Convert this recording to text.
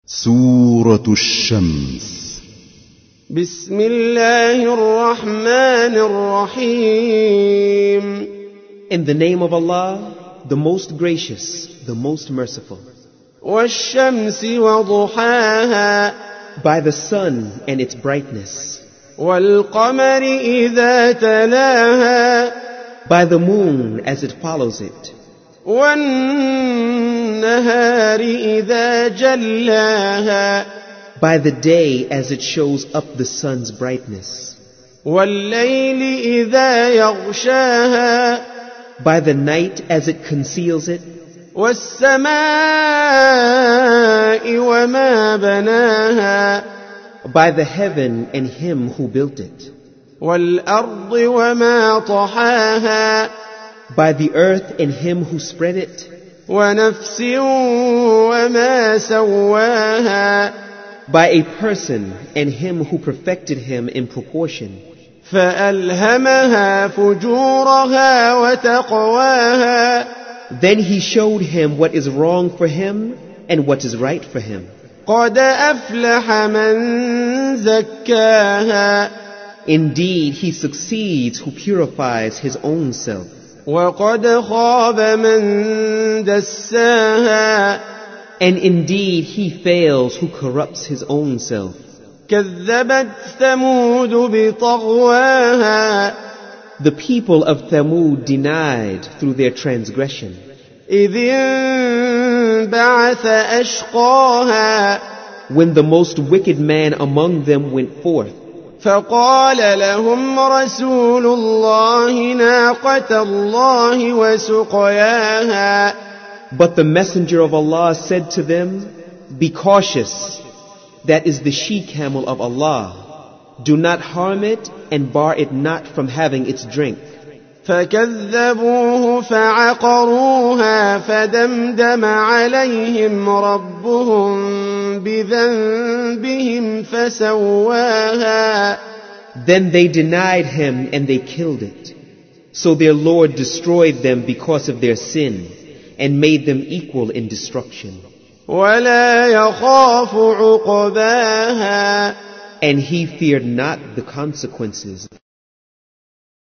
سورة الشمس. بسم الله الرحمن الرحيم. In the name of Allah, the most gracious, the most merciful. والشمس وضحاها. By the sun and its brightness. والقمر إذا تلاها. By the moon as it follows it. والنهار إذا جلاها. By the day as it shows up the sun's brightness. والليل إذا يغشاها. By the night as it conceals it. والسماء وما بناها. By the heaven and him who built it. والأرض وما طحاها. By the earth and him who spread it. ونفس وما سواها. By a person and him who perfected him in proportion. فألهمها فجورها وتقواها. Then he showed him what is wrong for him and what is right for him. قد أفلح من زكاها. Indeed, he succeeds who purifies his own self. وقد خاب من دساها. And indeed, he fails who corrupts his own self. كذبت ثمود بطغواها. The people of Thamud denied through their transgression. إذ انبعث أشقاها. When the most wicked man among them went forth. فقال لهم رسول الله ناقة الله وسقياها. But the messenger of Allah said to them, "Be cautious. That is the she-camel of Allah. Do not harm it and bar it not from having its drink." فكذبوه فعقروها فدمدم عليهم ربهم بذنبهم فسواها. Then they denied him and they killed it. So their Lord destroyed them because of their sin and made them equal in destruction. ولا يخاف عقباها. And he feared not the consequences.